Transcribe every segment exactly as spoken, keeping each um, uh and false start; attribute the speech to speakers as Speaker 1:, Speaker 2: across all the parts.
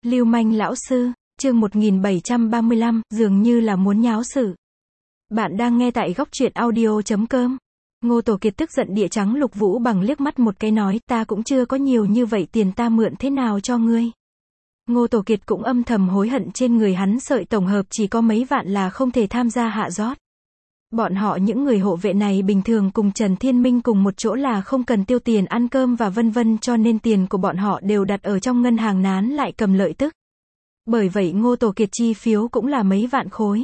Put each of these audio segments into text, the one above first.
Speaker 1: Lưu manh lão sư, chương một nghìn bảy trăm ba mươi lăm, dường như là muốn nháo sự. Bạn đang nghe tại góc truyện audio chấm com. Ngô Tổ Kiệt tức giận địa trắng Lục Vũ Bằng liếc mắt một cái nói, ta cũng chưa có nhiều như vậy tiền, ta mượn thế nào cho ngươi. Ngô Tổ Kiệt cũng âm thầm hối hận, trên người hắn sợi tổng hợp chỉ có mấy vạn là không thể tham gia hạ rót. Bọn họ những người hộ vệ này bình thường cùng Trần Thiên Minh cùng một chỗ là không cần tiêu tiền ăn cơm và vân vân, cho nên tiền của bọn họ đều đặt ở trong ngân hàng, nán lại cầm lợi tức. Bởi vậy Ngô Tổ Kiệt chi phiếu cũng là mấy vạn khối.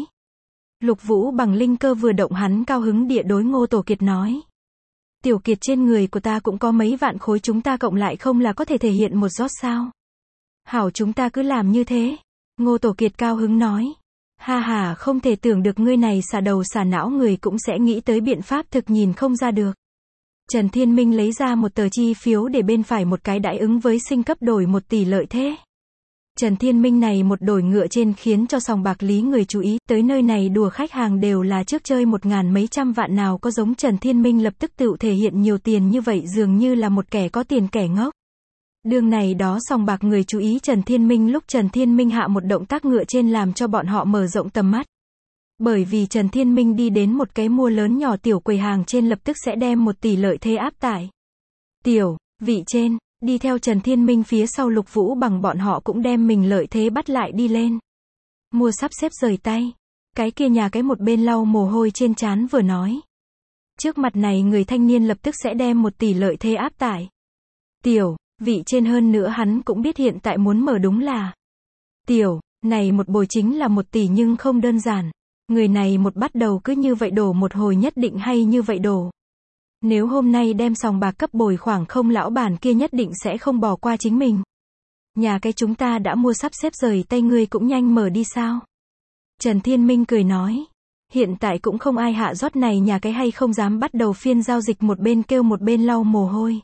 Speaker 1: Lục Vũ Bằng linh cơ vừa động, hắn cao hứng địa đối Ngô Tổ Kiệt nói. Tiểu Kiệt, trên người của ta cũng có mấy vạn khối, chúng ta cộng lại không là có thể thể hiện một rót sao? Hảo, chúng ta cứ làm như thế. Ngô Tổ Kiệt cao hứng nói. Ha ha, không thể tưởng được ngươi này xả đầu xả não, người cũng sẽ nghĩ tới biện pháp, thực nhìn không ra được. Trần Thiên Minh lấy ra một tờ chi phiếu để bên phải một cái đãi ứng với sinh cấp đổi một tỷ lợi thế. Trần Thiên Minh này một đổi ngựa trên khiến cho sòng bạc Lý người chú ý, tới nơi này đùa khách hàng đều là trước chơi một ngàn mấy trăm vạn, nào có giống Trần Thiên Minh lập tức tự thể hiện nhiều tiền như vậy, dường như là một kẻ có tiền kẻ ngốc. Đương này đó sòng bạc người chú ý Trần Thiên Minh lúc Trần Thiên Minh hạ một động tác ngựa trên làm cho bọn họ mở rộng tầm mắt. Bởi vì Trần Thiên Minh đi đến một cái mua lớn nhỏ tiểu quầy hàng trên, lập tức sẽ đem một tỷ lợi thế áp tải. Tiểu vị trên, đi theo Trần Thiên Minh phía sau Lục Vũ Bằng bọn họ cũng đem mình lợi thế bắt lại đi lên. Mua sắp xếp rời tay. Cái kia nhà cái một bên lau mồ hôi trên trán vừa nói. Trước mặt này người thanh niên lập tức sẽ đem một tỷ lợi thế áp tải. Tiểu vị trên, hơn nữa hắn cũng biết hiện tại muốn mở đúng là tiểu này một bồi chính là một tỷ, nhưng không đơn giản. Người này một bắt đầu cứ như vậy đổ một hồi nhất định hay như vậy đổ. Nếu hôm nay đem sòng bạc cấp bồi khoảng không, lão bản kia nhất định sẽ không bỏ qua chính mình. Nhà cái chúng ta đã mua sắp xếp rời tay, ngươi cũng nhanh mở đi sao? Trần Thiên Minh cười nói. Hiện tại cũng không ai hạ rót này nhà cái hay không dám bắt đầu phiên giao dịch, một bên kêu một bên lau mồ hôi.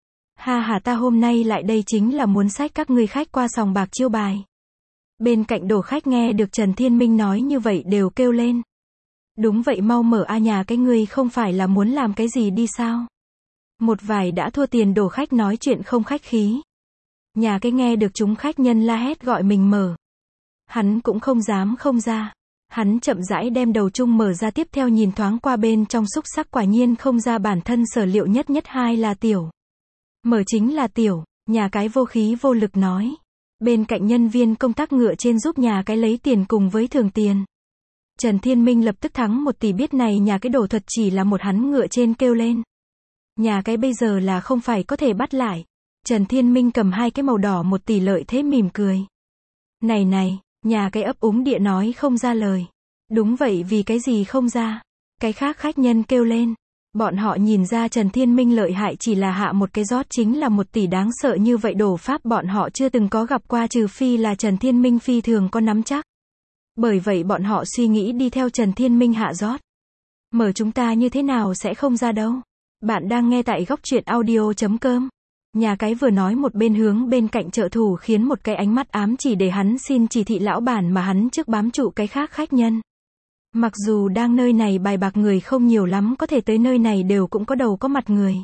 Speaker 1: Ha ha, ta hôm nay lại đây chính là muốn xách các ngươi khách qua sòng bạc chiêu bài. Bên cạnh đồ khách nghe được Trần Thiên Minh nói như vậy đều kêu lên. Đúng vậy, mau mở a, nhà cái ngươi không phải là muốn làm cái gì đi sao? Một vài đã thua tiền đồ khách nói chuyện không khách khí. Nhà cái nghe được chúng khách nhân la hét gọi mình mở. Hắn cũng không dám không ra. Hắn chậm rãi đem đầu chung mở ra, tiếp theo nhìn thoáng qua bên trong xúc sắc, quả nhiên không ra bản thân sở liệu, nhất nhất hai là tiểu. Mở chính là tiểu, nhà cái vô khí vô lực nói. Bên cạnh nhân viên công tác ngựa trên giúp nhà cái lấy tiền cùng với thường tiền. Trần Thiên Minh lập tức thắng một tỷ, biết này nhà cái đổ thuật chỉ là một, hắn ngựa trên kêu lên. Nhà cái bây giờ là không phải có thể bắt lại. Trần Thiên Minh cầm hai cái màu đỏ một tỷ lợi thế mỉm cười. Này này, nhà cái ấp úng địa nói không ra lời. Đúng vậy, vì cái gì không ra? Cái khác khách nhân kêu lên. Bọn họ nhìn ra Trần Thiên Minh lợi hại, chỉ là hạ một cái rót chính là một tỷ, đáng sợ như vậy đổ pháp bọn họ chưa từng có gặp qua, trừ phi là Trần Thiên Minh phi thường có nắm chắc. Bởi vậy bọn họ suy nghĩ đi theo Trần Thiên Minh hạ rót. Mở chúng ta như thế nào sẽ không ra đâu. Bạn đang nghe tại góc truyện audio chấm com. Nhà cái vừa nói một bên hướng bên cạnh trợ thủ khiến một cái ánh mắt ám chỉ để hắn xin chỉ thị lão bản, mà hắn trước bám trụ cái khác khách nhân. Mặc dù đang nơi này bài bạc người không nhiều lắm, có thể tới nơi này đều cũng có đầu có mặt người.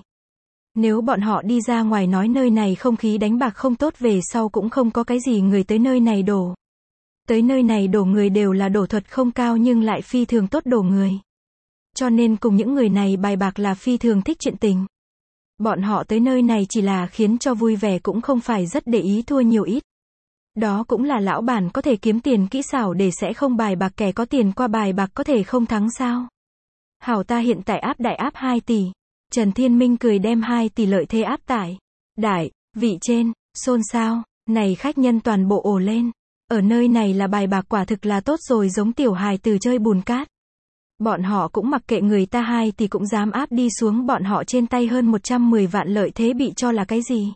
Speaker 1: Nếu bọn họ đi ra ngoài nói nơi này không khí đánh bạc không tốt, về sau cũng không có cái gì người tới nơi này đổ. Tới nơi này đổ người đều là đổ thuật không cao nhưng lại phi thường tốt đổ người. Cho nên cùng những người này bài bạc là phi thường thích chuyện tình. Bọn họ tới nơi này chỉ là khiến cho vui vẻ, cũng không phải rất để ý thua nhiều ít. Đó cũng là lão bản có thể kiếm tiền kỹ xảo để sẽ không bài bạc, kẻ có tiền qua bài bạc có thể không thắng sao? Hảo, ta hiện tại áp đại áp hai tỷ. Trần Thiên Minh cười đem hai tỷ lợi thế áp tải. Đại vị trên, xôn xao, này khách nhân toàn bộ ồ lên. Ở nơi này là bài bạc quả thực là tốt rồi, giống tiểu hài từ chơi bùn cát. Bọn họ cũng mặc kệ người ta, hai tỷ cũng dám áp đi xuống, bọn họ trên tay hơn một trăm mười vạn lợi thế bị cho là cái gì?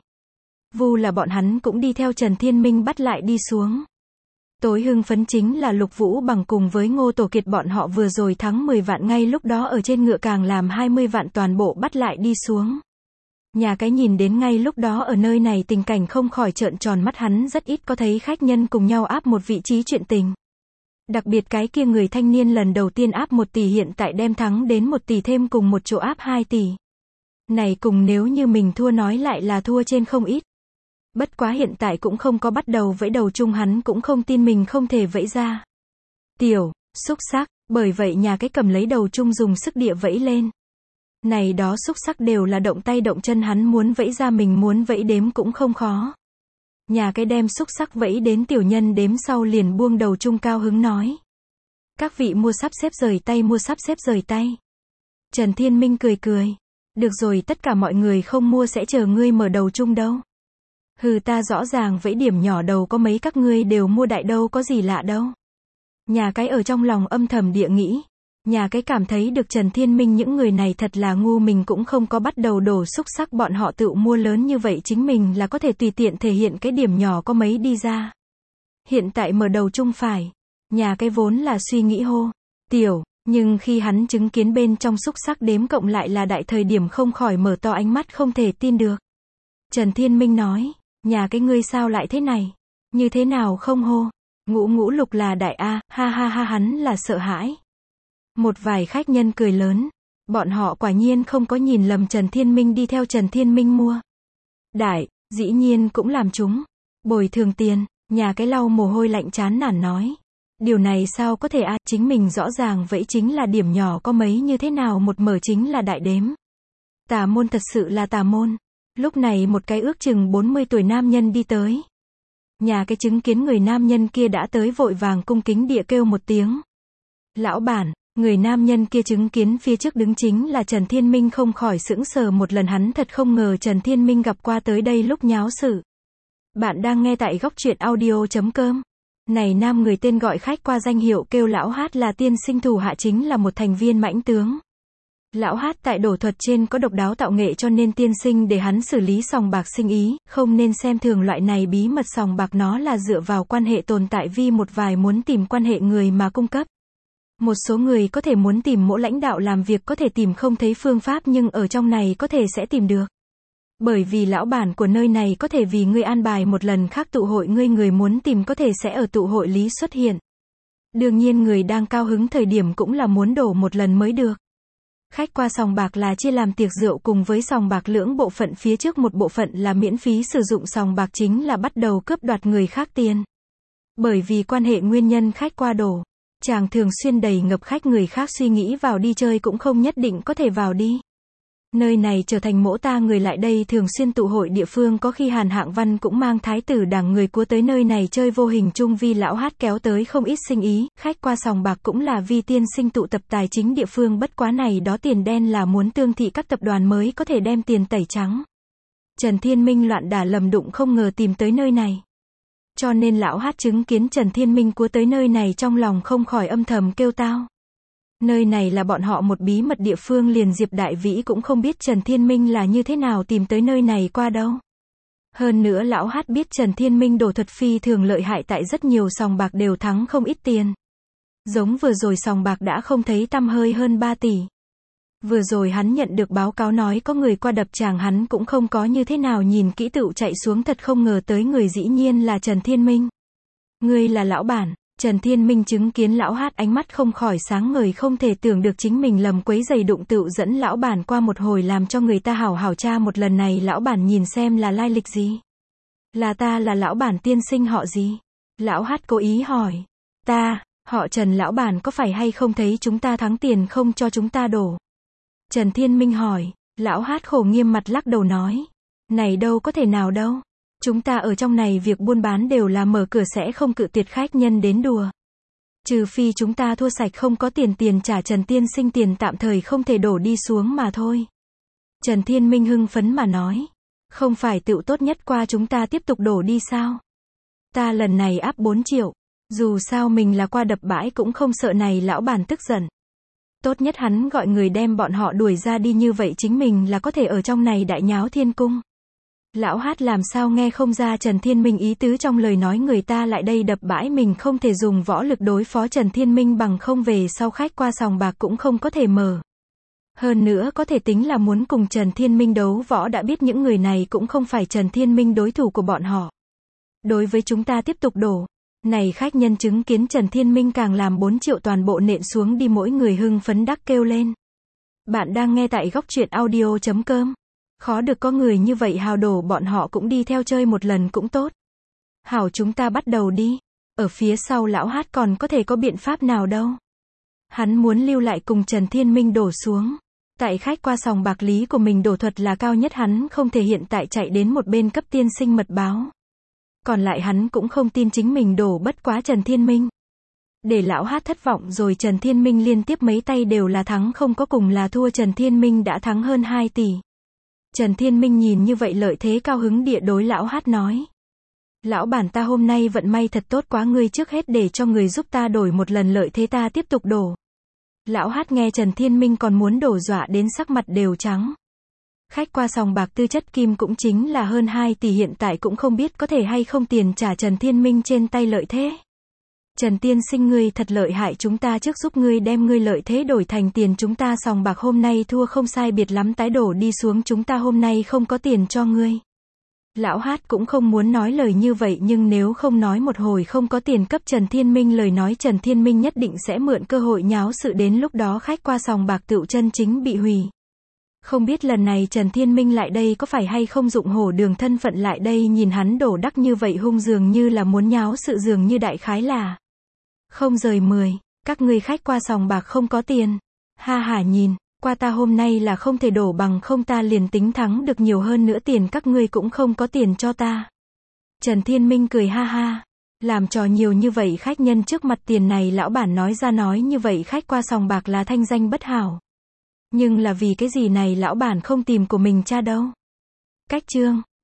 Speaker 1: Vu là bọn hắn cũng đi theo Trần Thiên Minh bắt lại đi xuống. Tối hưng phấn chính là Lục Vũ Bằng cùng với Ngô Tổ Kiệt, bọn họ vừa rồi thắng mười vạn, ngay lúc đó ở trên ngựa càng làm hai mươi vạn toàn bộ bắt lại đi xuống. Nhà cái nhìn đến ngay lúc đó ở nơi này tình cảnh không khỏi trợn tròn mắt, hắn rất ít có thấy khách nhân cùng nhau áp một vị trí chuyện tình. Đặc biệt cái kia người thanh niên lần đầu tiên áp một tỷ, hiện tại đem thắng đến một tỷ, thêm cùng một chỗ áp hai tỷ. Này cùng nếu như mình thua nói lại là thua trên không ít. Bất quá hiện tại cũng không có bắt đầu vẫy đầu chung, hắn cũng không tin mình không thể vẫy ra. Tiểu, xúc sắc, bởi vậy nhà cái cầm lấy đầu chung dùng sức địa vẫy lên. Này đó xúc sắc đều là động tay động chân, hắn muốn vẫy ra mình muốn vẫy đếm cũng không khó. Nhà cái đem xúc sắc vẫy đến tiểu nhân đếm sau liền buông đầu chung cao hứng nói. Các vị mua sắp xếp rời tay, mua sắp xếp rời tay. Trần Thiên Minh cười cười. Được rồi, tất cả mọi người không mua sẽ chờ ngươi mở đầu chung đâu. Hừ, ta rõ ràng vẫy điểm nhỏ đầu có mấy các ngươi đều mua đại đâu có gì lạ đâu. Nhà cái ở trong lòng âm thầm địa nghĩ. Nhà cái cảm thấy được Trần Thiên Minh những người này thật là ngu, mình cũng không có bắt đầu đổ xúc sắc, bọn họ tự mua lớn như vậy chính mình là có thể tùy tiện thể hiện cái điểm nhỏ có mấy đi ra. Hiện tại mở đầu chung phải. Nhà cái vốn là suy nghĩ hô. Tiểu, nhưng khi hắn chứng kiến bên trong xúc sắc đếm cộng lại là đại thời điểm không khỏi mở to ánh mắt không thể tin được. Trần Thiên Minh nói, nhà cái ngươi sao lại thế này? Như thế nào không hô? Ngũ ngũ lục là đại A, ha ha ha, hắn là sợ hãi. Một vài khách nhân cười lớn. Bọn họ quả nhiên không có nhìn lầm Trần Thiên Minh đi theo Trần Thiên Minh mua. Đại, dĩ nhiên cũng làm chúng. Bồi thường tiền, nhà cái lau mồ hôi lạnh chán nản nói. Điều này sao có thể a, à, chính mình rõ ràng vậy chính là điểm nhỏ có mấy như thế nào một mở chính là đại đếm. Tà môn, thật sự là tà môn. Lúc này một cái ước chừng bốn mươi tuổi nam nhân đi tới. Nhà cái chứng kiến người nam nhân kia đã tới vội vàng cung kính địa kêu một tiếng. Lão bản, người nam nhân kia chứng kiến phía trước đứng chính là Trần Thiên Minh không khỏi sững sờ một lần, hắn thật không ngờ Trần Thiên Minh gặp qua tới đây lúc nháo sự. Bạn đang nghe tại góc truyện audio chấm com. Này nam người tên gọi khách qua danh hiệu kêu Lão Hát là tiên sinh thủ hạ, chính là một thành viên mãnh tướng. Lão Hát tại đổ thuật trên có độc đáo tạo nghệ, cho nên tiên sinh để hắn xử lý sòng bạc sinh ý, không nên xem thường loại này bí mật sòng bạc, nó là dựa vào quan hệ tồn tại, vì một vài muốn tìm quan hệ người mà cung cấp. Một số người có thể muốn tìm mỗi lãnh đạo làm việc có thể tìm không thấy phương pháp, nhưng ở trong này có thể sẽ tìm được. Bởi vì lão bản của nơi này có thể vì ngươi an bài một lần khác tụ hội, ngươi người muốn tìm có thể sẽ ở tụ hội lý xuất hiện. Đương nhiên người đang cao hứng thời điểm cũng là muốn đổ một lần mới được. Khách qua sòng bạc là chia làm tiệc rượu cùng với sòng bạc lưỡng bộ phận, phía trước một bộ phận là miễn phí sử dụng sòng bạc, chính là bắt đầu cướp đoạt người khác tiền. Bởi vì quan hệ nguyên nhân khách qua đổ, chàng thường xuyên đầy ngập khách, người khác suy nghĩ vào đi chơi cũng không nhất định có thể vào đi. Nơi này trở thành mỗ ta người lại đây thường xuyên tụ hội địa phương, có khi Hàn Hạng Văn cũng mang thái tử đảng người cua tới nơi này chơi, vô hình chung vi Lão Hát kéo tới không ít sinh ý, khách qua sòng bạc cũng là vi tiên sinh tụ tập tài chính địa phương, bất quá này đó tiền đen là muốn tương thị các tập đoàn mới có thể đem tiền tẩy trắng. Trần Thiên Minh loạn đả lầm đụng không ngờ tìm tới nơi này. Cho nên Lão Hát chứng kiến Trần Thiên Minh cua tới nơi này trong lòng không khỏi âm thầm kêu tao. Nơi này là bọn họ một bí mật địa phương, liền Diệp Đại Vĩ cũng không biết Trần Thiên Minh là như thế nào tìm tới nơi này qua đâu. Hơn nữa Lão Hát biết Trần Thiên Minh đổ thuật phi thường lợi hại, tại rất nhiều sòng bạc đều thắng không ít tiền. Giống vừa rồi sòng bạc đã không thấy tăm hơi hơn ba tỷ. Vừa rồi hắn nhận được báo cáo nói có người qua đập chàng, hắn cũng không có như thế nào nhìn kỹ tựu chạy xuống, thật không ngờ tới người dĩ nhiên là Trần Thiên Minh. Ngươi là lão bản. Trần Thiên Minh chứng kiến Lão Hát ánh mắt không khỏi sáng ngời, không thể tưởng được chính mình lầm quấy giày đụng tựu dẫn lão bản qua một hồi, làm cho người ta hảo hảo tra một lần này lão bản nhìn xem là lai lịch gì. Là ta, là lão bản tiên sinh họ gì? Lão Hát cố ý hỏi. Ta, họ Trần, lão bản có phải hay không thấy chúng ta thắng tiền không cho chúng ta đổ? Trần Thiên Minh hỏi. Lão Hát khổ nghiêm mặt lắc đầu nói. Này đâu có thể nào đâu. Chúng ta ở trong này việc buôn bán đều là mở cửa sẽ không cự tuyệt khách nhân đến đùa. Trừ phi chúng ta thua sạch không có tiền tiền trả Trần tiên sinh, tiền tạm thời không thể đổ đi xuống mà thôi. Trần Thiên Minh hưng phấn mà nói. Không phải tựu tốt nhất qua chúng ta tiếp tục đổ đi sao? Ta lần này áp bốn triệu. Dù sao mình là qua đập bãi cũng không sợ này lão bản tức giận. Tốt nhất hắn gọi người đem bọn họ đuổi ra đi, như vậy chính mình là có thể ở trong này đại nháo thiên cung. Lão Hát làm sao nghe không ra Trần Thiên Minh ý tứ trong lời nói, người ta lại đây đập bãi, mình không thể dùng võ lực đối phó Trần Thiên Minh, bằng không về sau khách qua sòng bạc cũng không có thể mở. Hơn nữa có thể tính là muốn cùng Trần Thiên Minh đấu võ, đã biết những người này cũng không phải Trần Thiên Minh đối thủ của bọn họ. Đối với chúng ta tiếp tục đổ. Này khách nhân chứng kiến Trần Thiên Minh càng làm bốn triệu toàn bộ nện xuống đi, mỗi người hưng phấn đắc kêu lên. Bạn đang nghe tại góc truyện audio chấm com. Khó được có người như vậy hào đổ bọn họ cũng đi theo chơi một lần cũng tốt. Hảo chúng ta bắt đầu đi. Ở phía sau lão hát còn có thể có biện pháp nào đâu. Hắn muốn lưu lại cùng Trần Thiên Minh đổ xuống. Tại khách qua sòng bạc lý của mình đổ thuật là cao nhất, hắn không thể hiện tại chạy đến một bên cấp tiên sinh mật báo. Còn lại hắn cũng không tin chính mình đổ bất quá Trần Thiên Minh. Để lão hát thất vọng rồi, Trần Thiên Minh liên tiếp mấy tay đều là thắng, không có cùng là thua, Trần Thiên Minh đã thắng hơn hai tỷ. Trần Thiên Minh nhìn như vậy lợi thế, cao hứng địa đối lão hát nói. Lão bản, ta hôm nay vận may thật tốt quá, ngươi trước hết để cho người giúp ta đổi một lần lợi thế, ta tiếp tục đổ. Lão hát nghe Trần Thiên Minh còn muốn đổ dọa đến sắc mặt đều trắng. Khách qua sòng bạc tư chất kim cũng chính là hơn hai tỷ, hiện tại cũng không biết có thể hay không tiền trả Trần Thiên Minh trên tay lợi thế. Trần tiên sinh, ngươi thật lợi hại, chúng ta trước giúp ngươi đem ngươi lợi thế đổi thành tiền, chúng ta sòng bạc hôm nay thua không sai biệt lắm, tái đổ đi xuống chúng ta hôm nay không có tiền cho ngươi. Lão hát cũng không muốn nói lời như vậy, nhưng nếu không nói một hồi không có tiền cấp Trần Thiên Minh lời nói, Trần Thiên Minh nhất định sẽ mượn cơ hội nháo sự, đến lúc đó khách qua sòng bạc tựu chân chính bị hủy. Không biết lần này Trần Thiên Minh lại đây có phải hay không dụng hổ đường thân phận lại đây, nhìn hắn đổ đắc như vậy hung, dường như là muốn nháo sự, dường như đại khái là không rời mười, các ngươi khách qua sòng bạc không có tiền. Ha hả, nhìn, qua ta hôm nay là không thể đổ, bằng không ta liền tính thắng được nhiều hơn nữa tiền các ngươi cũng không có tiền cho ta. Trần Thiên Minh cười ha ha, làm trò nhiều như vậy khách nhân trước mặt, tiền này lão bản nói ra nói như vậy khách qua sòng bạc là thanh danh bất hảo. Nhưng là vì cái gì này lão bản không tìm của mình cha đâu. Cách chương